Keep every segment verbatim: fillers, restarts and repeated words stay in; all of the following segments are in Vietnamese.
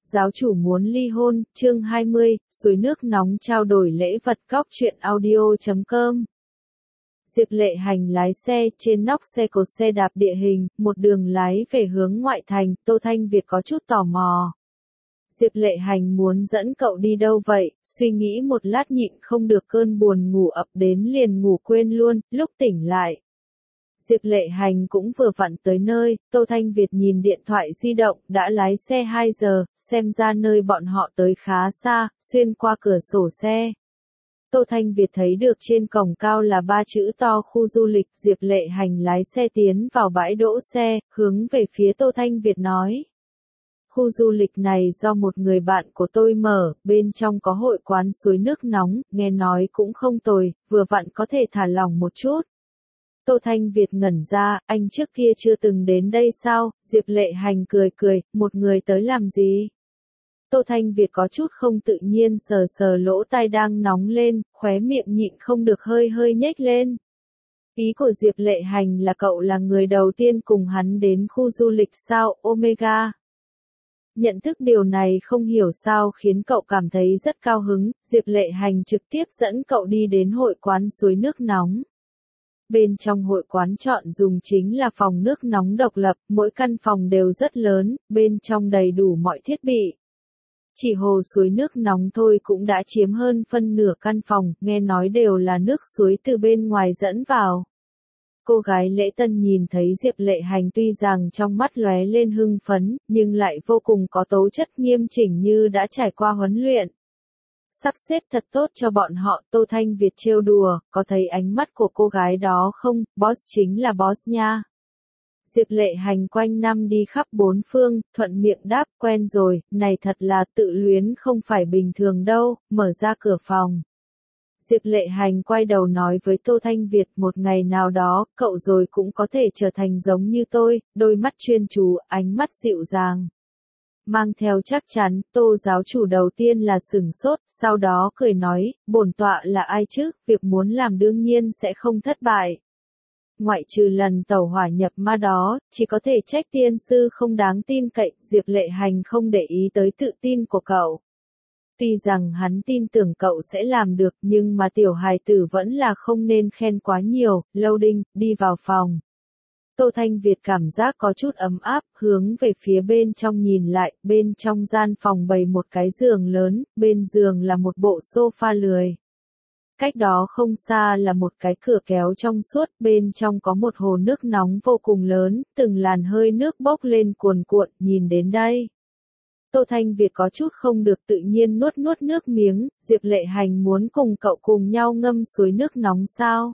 giáo chủ muốn ly hôn, chương hai mươi, suối nước nóng trao đổi lễ vật góc truyện audio chấm com. Diệp Lệ Hành lái xe, trên nóc xe cột xe đạp địa hình, một đường lái về hướng ngoại thành, Tô Thanh Việt có chút tò mò. Diệp Lệ Hành muốn dẫn cậu đi đâu vậy, suy nghĩ một lát nhịn không được cơn buồn ngủ ập đến liền ngủ quên luôn, lúc tỉnh lại. Diệp Lệ Hành cũng vừa vặn tới nơi, Tô Thanh Việt nhìn điện thoại di động, đã lái xe hai giờ, xem ra nơi bọn họ tới khá xa, xuyên qua cửa sổ xe. Tô Thanh Việt thấy được trên cổng cao là ba chữ to khu du lịch, Diệp Lệ Hành lái xe tiến vào bãi đỗ xe, hướng về phía Tô Thanh Việt nói. Khu du lịch này do một người bạn của tôi mở, bên trong có hội quán suối nước nóng, nghe nói cũng không tồi, vừa vặn có thể thả lỏng một chút. Tô Thanh Việt ngẩn ra, anh trước kia chưa từng đến đây sao? Diệp Lệ Hành cười cười, một người tới làm gì? Tô Thanh Việt có chút không tự nhiên sờ sờ lỗ tai đang nóng lên, khóe miệng nhịn không được hơi hơi nhếch lên. Ý của Diệp Lệ Hành là cậu là người đầu tiên cùng hắn đến khu du lịch sao, Omega. Nhận thức điều này không hiểu sao khiến cậu cảm thấy rất cao hứng, Diệp Lệ Hành trực tiếp dẫn cậu đi đến hội quán suối nước nóng. Bên trong hội quán chọn dùng chính là phòng nước nóng độc lập, mỗi căn phòng đều rất lớn, bên trong đầy đủ mọi thiết bị. Chỉ hồ suối nước nóng thôi cũng đã chiếm hơn phân nửa căn phòng, nghe nói đều là nước suối từ bên ngoài dẫn vào. Cô gái lễ tân nhìn thấy Diệp Lệ Hành tuy rằng trong mắt lóe lên hưng phấn, nhưng lại vô cùng có tố chất nghiêm chỉnh như đã trải qua huấn luyện. Sắp xếp thật tốt cho bọn họ, Tô Thanh Việt trêu đùa, có thấy ánh mắt của cô gái đó không, boss chính là boss nha. Diệp Lệ Hành quanh năm đi khắp bốn phương, thuận miệng đáp, quen rồi, này thật là tự luyến không phải bình thường đâu, mở ra cửa phòng. Diệp Lệ Hành quay đầu nói với Tô Thanh Việt, một ngày nào đó, cậu rồi cũng có thể trở thành giống như tôi, đôi mắt chuyên chú, ánh mắt dịu dàng. Mang theo chắc chắn, Tô giáo chủ đầu tiên là sửng sốt, sau đó cười nói, bổn tọa là ai chứ, việc muốn làm đương nhiên sẽ không thất bại. Ngoại trừ lần tẩu hỏa nhập ma đó, chỉ có thể trách tiên sư không đáng tin cậy, Diệp Lệ Hành không để ý tới tự tin của cậu. Tuy rằng hắn tin tưởng cậu sẽ làm được, nhưng mà tiểu hài tử vẫn là không nên khen quá nhiều, loading, đi vào phòng. Tô Thanh Việt cảm giác có chút ấm áp, hướng về phía bên trong nhìn lại, bên trong gian phòng bày một cái giường lớn, bên giường là một bộ sofa lười. Cách đó không xa là một cái cửa kéo trong suốt, bên trong có một hồ nước nóng vô cùng lớn, từng làn hơi nước bốc lên cuồn cuộn, nhìn đến đây. Tô Thanh Việt có chút không được tự nhiên nuốt nuốt nước miếng, Diệp Lệ Hành muốn cùng cậu cùng nhau ngâm suối nước nóng sao?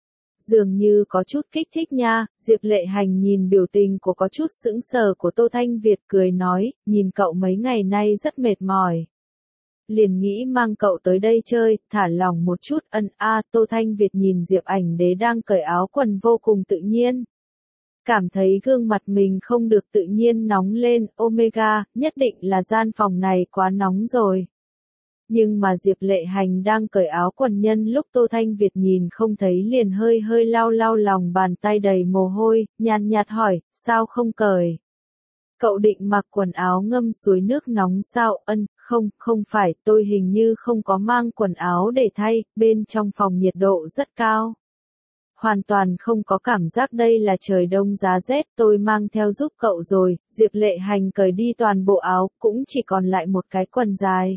Dường như có chút kích thích nha, Diệp Lệ Hành nhìn biểu tình của có chút sững sờ của Tô Thanh Việt cười nói, nhìn cậu mấy ngày nay rất mệt mỏi. Liền nghĩ mang cậu tới đây chơi, thả lỏng một chút, ân a, Tô Thanh Việt nhìn Diệp Ảnh Đế đang cởi áo quần vô cùng tự nhiên. Cảm thấy gương mặt mình không được tự nhiên nóng lên, Omega, nhất định là gian phòng này quá nóng rồi. Nhưng mà Diệp Lệ Hành đang cởi áo quần nhân lúc Tô Thanh Việt nhìn không thấy liền hơi hơi lau lau lòng bàn tay đầy mồ hôi, nhàn nhạt hỏi, sao không cởi? Cậu định mặc quần áo ngâm suối nước nóng sao? Ân, không, không phải, tôi hình như không có mang quần áo để thay, bên trong phòng nhiệt độ rất cao. Hoàn toàn không có cảm giác đây là trời đông giá rét, tôi mang theo giúp cậu rồi, Diệp Lệ Hành cởi đi toàn bộ áo, cũng chỉ còn lại một cái quần dài.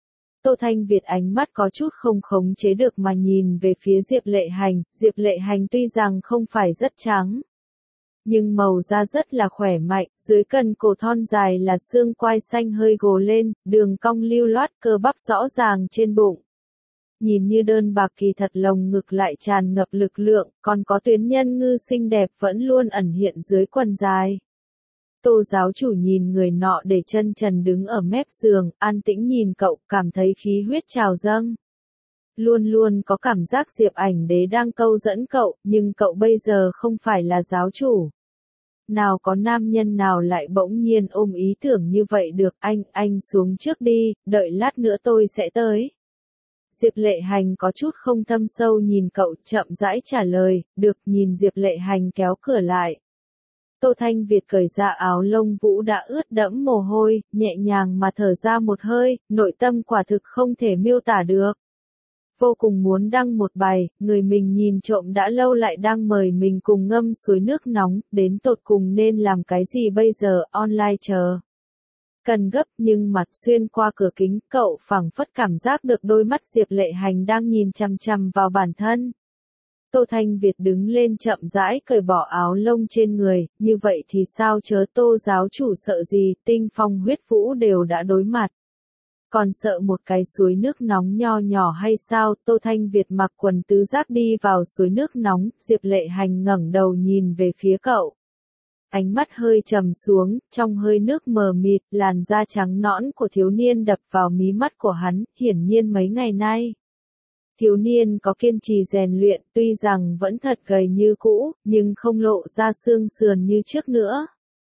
Tô Thanh Việt ánh mắt có chút không khống chế được mà nhìn về phía Diệp Lệ Hành, Diệp Lệ Hành tuy rằng không phải rất trắng, nhưng màu da rất là khỏe mạnh, dưới cần cổ thon dài là xương quai xanh hơi gồ lên, đường cong lưu loát, cơ bắp rõ ràng trên bụng. Nhìn như đơn bạc kỳ thật lồng ngực lại tràn ngập lực lượng, còn có tuyến nhân ngư xinh đẹp vẫn luôn ẩn hiện dưới quần dài. Tô giáo chủ nhìn người nọ để chân trần đứng ở mép giường, an tĩnh nhìn cậu, cảm thấy khí huyết trào dâng. Luôn luôn có cảm giác Diệp Ảnh Đế đang câu dẫn cậu, nhưng cậu bây giờ không phải là giáo chủ. Nào có nam nhân nào lại bỗng nhiên ôm ý tưởng như vậy được, anh, anh xuống trước đi, đợi lát nữa tôi sẽ tới. Diệp Lệ Hành có chút không thâm sâu nhìn cậu, chậm rãi trả lời, được, nhìn Diệp Lệ Hành kéo cửa lại. Tô Thanh Việt cởi ra áo lông vũ đã ướt đẫm mồ hôi, nhẹ nhàng mà thở ra một hơi, nội tâm quả thực không thể miêu tả được. Vô cùng muốn đăng một bài, người mình nhìn trộm đã lâu lại đang mời mình cùng ngâm suối nước nóng, đến tột cùng nên làm cái gì bây giờ, online chờ. Cần gấp nhưng mặt xuyên qua cửa kính, cậu phảng phất cảm giác được đôi mắt Diệp Lệ Hành đang nhìn chằm chằm vào bản thân. Tô Thanh Việt đứng lên chậm rãi cởi bỏ áo lông trên người, như vậy thì sao chớ, Tô giáo chủ sợ gì, tinh phong huyết vũ đều đã đối mặt. Còn sợ một cái suối nước nóng nho nhỏ hay sao? Tô Thanh Việt mặc quần tứ giác đi vào suối nước nóng, Diệp Lệ Hành ngẩng đầu nhìn về phía cậu. Ánh mắt hơi trầm xuống, trong hơi nước mờ mịt, làn da trắng nõn của thiếu niên đập vào mí mắt của hắn, hiển nhiên mấy ngày nay. Thiếu niên có kiên trì rèn luyện, tuy rằng vẫn thật gầy như cũ, nhưng không lộ ra xương sườn như trước nữa.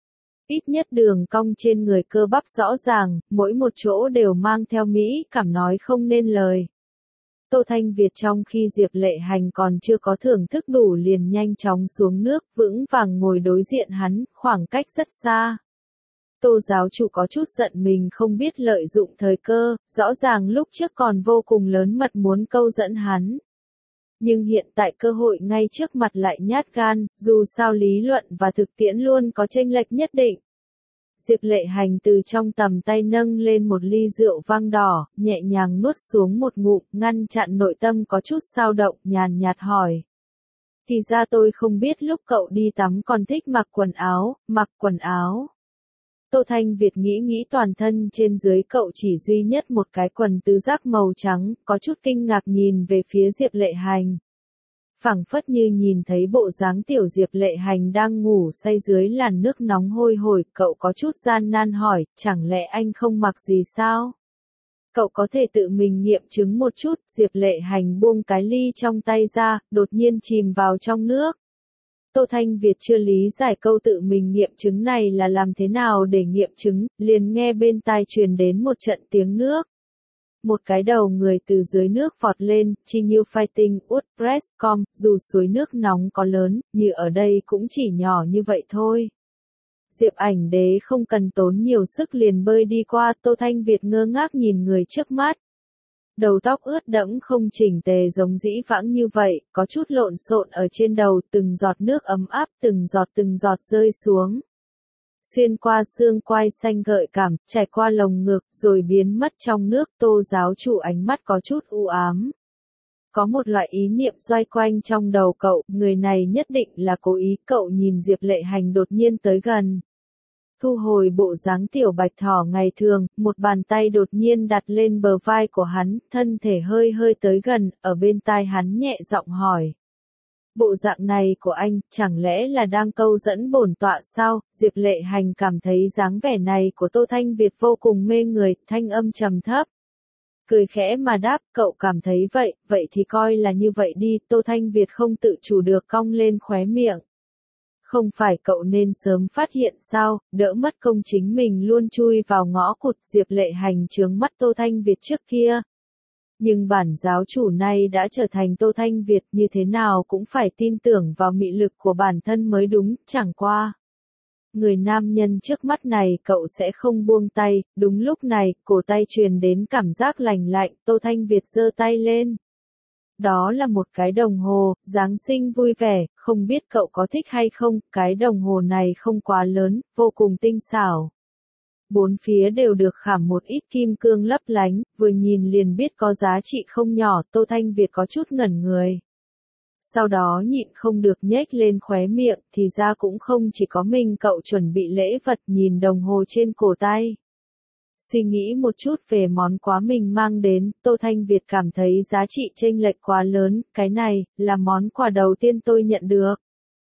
Ít nhất đường cong trên người cơ bắp rõ ràng, mỗi một chỗ đều mang theo mỹ cảm nói không nên lời. Tô Thanh Việt trong khi Diệp Lệ Hành còn chưa có thưởng thức đủ liền nhanh chóng xuống nước, vững vàng ngồi đối diện hắn, khoảng cách rất xa. Tô giáo chủ có chút giận mình không biết lợi dụng thời cơ, rõ ràng lúc trước còn vô cùng lớn mật muốn câu dẫn hắn. Nhưng hiện tại cơ hội ngay trước mặt lại nhát gan, dù sao lý luận và thực tiễn luôn có chênh lệch nhất định. Diệp Lệ Hành từ trong tầm tay nâng lên một ly rượu vang đỏ, nhẹ nhàng nuốt xuống một ngụm, ngăn chặn nội tâm có chút xao động, nhàn nhạt hỏi. Thì ra tôi không biết lúc cậu đi tắm còn thích mặc quần áo, mặc quần áo. Tô Thanh Việt nghĩ nghĩ toàn thân trên dưới cậu chỉ duy nhất một cái quần tứ giác màu trắng, có chút kinh ngạc nhìn về phía Diệp Lệ Hành. Phảng phất như nhìn thấy bộ dáng tiểu Diệp Lệ Hành đang ngủ say dưới làn nước nóng hôi hổi, cậu có chút gian nan hỏi, chẳng lẽ anh không mặc gì sao? Cậu có thể tự mình nghiệm chứng một chút, Diệp Lệ Hành buông cái ly trong tay ra, đột nhiên chìm vào trong nước. Tô Thanh Việt chưa lý giải câu tự mình nghiệm chứng này là làm thế nào để nghiệm chứng, liền nghe bên tai truyền đến một trận tiếng nước. Một cái đầu người từ dưới nước vọt lên, chi nhiêu fighting, WordPress chấm com, dù suối nước nóng có lớn, như ở đây cũng chỉ nhỏ như vậy thôi. Diệp Ảnh Đế không cần tốn nhiều sức liền bơi đi qua, Tô Thanh Việt ngơ ngác nhìn người trước mắt. Đầu tóc ướt đẫm không chỉnh tề giống dĩ vãng như vậy, có chút lộn xộn ở trên đầu, từng giọt nước ấm áp từng giọt từng giọt rơi xuống. Xuyên qua xương quai xanh gợi cảm, trải qua lồng ngực, rồi biến mất trong nước, Tô giáo chủ ánh mắt có chút u ám. Có một loại ý niệm xoay quanh trong đầu cậu, người này nhất định là cố ý, cậu nhìn Diệp Lệ Hành đột nhiên tới gần. Thu hồi bộ dáng tiểu bạch thỏ ngày thường, một bàn tay đột nhiên đặt lên bờ vai của hắn, thân thể hơi hơi tới gần, ở bên tai hắn nhẹ giọng hỏi. Bộ dạng này của anh, chẳng lẽ là đang câu dẫn bổn tọa sao? Diệp Lệ Hành cảm thấy dáng vẻ này của Tô Thanh Việt vô cùng mê người, thanh âm trầm thấp. Cười khẽ mà đáp, cậu cảm thấy vậy, vậy thì coi là như vậy đi, Tô Thanh Việt không tự chủ được cong lên khóe miệng. Không phải cậu nên sớm phát hiện sao, đỡ mất công chính mình luôn chui vào ngõ cụt. Diệp Lệ Hành trướng mắt Tô Thanh Việt trước kia. Nhưng bản giáo chủ này đã trở thành Tô Thanh Việt, như thế nào cũng phải tin tưởng vào mị lực của bản thân mới đúng, chẳng qua. Người nam nhân trước mắt này cậu sẽ không buông tay, đúng lúc này, cổ tay truyền đến cảm giác lành lạnh, Tô Thanh Việt giơ tay lên. Đó là một cái đồng hồ, Giáng sinh vui vẻ, không biết cậu có thích hay không, cái đồng hồ này không quá lớn, vô cùng tinh xảo. Bốn phía đều được khảm một ít kim cương lấp lánh, vừa nhìn liền biết có giá trị không nhỏ, Tô Thanh Việt có chút ngẩn người. Sau đó nhịn không được nhếch lên khóe miệng, thì ra cũng không chỉ có mình cậu chuẩn bị lễ vật, nhìn đồng hồ trên cổ tay. Suy nghĩ một chút về món quà mình mang đến, Tô Thanh Việt cảm thấy giá trị chênh lệch quá lớn, cái này, là món quà đầu tiên tôi nhận được.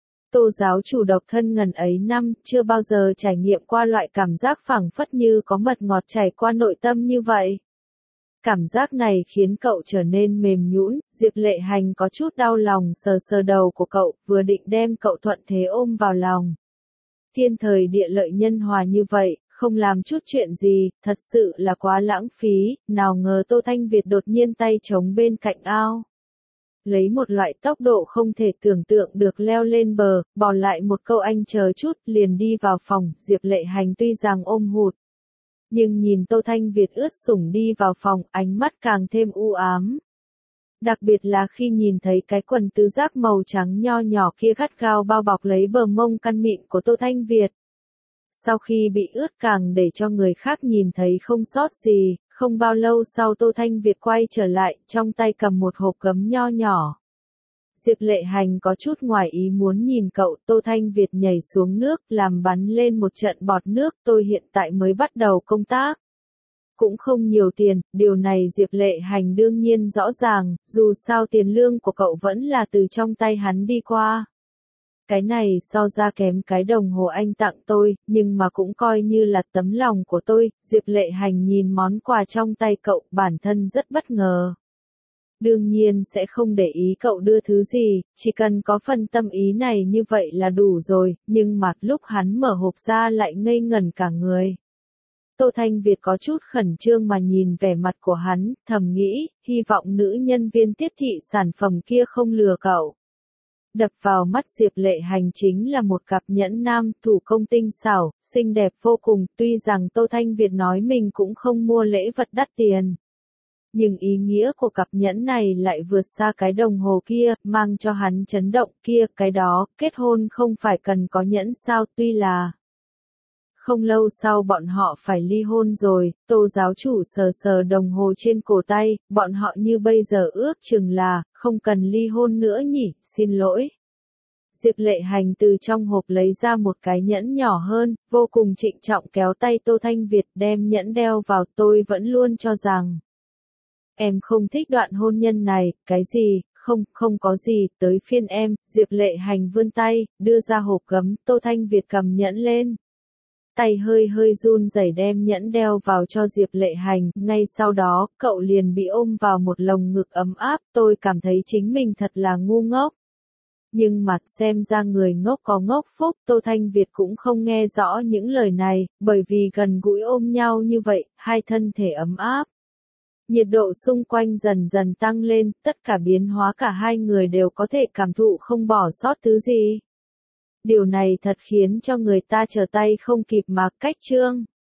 Tô giáo chủ độc thân ngần ấy năm, chưa bao giờ trải nghiệm qua loại cảm giác phảng phất như có mật ngọt chảy qua nội tâm như vậy. Cảm giác này khiến cậu trở nên mềm nhũn, Diệp Lệ Hành có chút đau lòng sờ sờ đầu của cậu, vừa định đem cậu thuận thế ôm vào lòng. Thiên thời địa lợi nhân hòa như vậy, không làm chút chuyện gì, thật sự là quá lãng phí, nào ngờ Tô Thanh Việt đột nhiên tay trống bên cạnh ao. Lấy một loại tốc độ không thể tưởng tượng được leo lên bờ, bỏ lại một câu anh chờ chút, liền đi vào phòng. Diệp Lệ Hành tuy rằng ôm hụt, nhưng nhìn Tô Thanh Việt ướt sũng đi vào phòng, ánh mắt càng thêm u ám. Đặc biệt là khi nhìn thấy cái quần tứ giác màu trắng nho nhỏ kia gắt gao bao bọc lấy bờ mông căn mịn của Tô Thanh Việt. Sau khi bị ướt càng để cho người khác nhìn thấy không sót gì, không bao lâu sau Tô Thanh Việt quay trở lại, trong tay cầm một hộp gấm nho nhỏ. Diệp Lệ Hành có chút ngoài ý muốn nhìn cậu. Tô Thanh Việt nhảy xuống nước, làm bắn lên một trận bọt nước. Tôi hiện tại mới bắt đầu công tác, cũng không nhiều tiền, điều này Diệp Lệ Hành đương nhiên rõ ràng, dù sao tiền lương của cậu vẫn là từ trong tay hắn đi qua. Cái này so ra kém cái đồng hồ anh tặng tôi, nhưng mà cũng coi như là tấm lòng của tôi. Diệp Lệ Hành nhìn món quà trong tay cậu, bản thân rất bất ngờ. Đương nhiên sẽ không để ý cậu đưa thứ gì, chỉ cần có phần tâm ý này như vậy là đủ rồi, nhưng mà lúc hắn mở hộp ra lại ngây ngẩn cả người. Tô Thanh Việt có chút khẩn trương mà nhìn vẻ mặt của hắn, thầm nghĩ, hy vọng nữ nhân viên tiếp thị sản phẩm kia không lừa cậu. Đập vào mắt Diệp Lệ Hành chính là một cặp nhẫn nam, thủ công tinh xảo, xinh đẹp vô cùng, tuy rằng Tô Thanh Việt nói mình cũng không mua lễ vật đắt tiền. Nhưng ý nghĩa của cặp nhẫn này lại vượt xa cái đồng hồ kia, mang cho hắn chấn động. Kia, cái đó, kết hôn không phải cần có nhẫn sao, tuy là... Không lâu sau bọn họ phải ly hôn rồi. Tô giáo chủ sờ sờ đồng hồ trên cổ tay, bọn họ như bây giờ ước chừng là, không cần ly hôn nữa nhỉ, xin lỗi. Diệp Lệ Hành từ trong hộp lấy ra một cái nhẫn nhỏ hơn, vô cùng trịnh trọng kéo tay Tô Thanh Việt đem nhẫn đeo vào. Tôi vẫn luôn cho rằng, em không thích đoạn hôn nhân này. Cái gì, không, không có gì, tới phiên em. Diệp Lệ Hành vươn tay, đưa ra hộp gấm. Tô Thanh Việt cầm nhẫn lên. Tay hơi hơi run rẩy đem nhẫn đeo vào cho Diệp Lệ Hành, ngay sau đó, cậu liền bị ôm vào một lồng ngực ấm áp. Tôi cảm thấy chính mình thật là ngu ngốc. Nhưng mà xem ra người ngốc có ngốc phúc. Tô Thanh Việt cũng không nghe rõ những lời này, bởi vì gần gũi ôm nhau như vậy, hai thân thể ấm áp. Nhiệt độ xung quanh dần dần tăng lên, tất cả biến hóa cả hai người đều có thể cảm thụ không bỏ sót thứ gì. Điều này thật khiến cho người ta trở tay không kịp mà cách chương.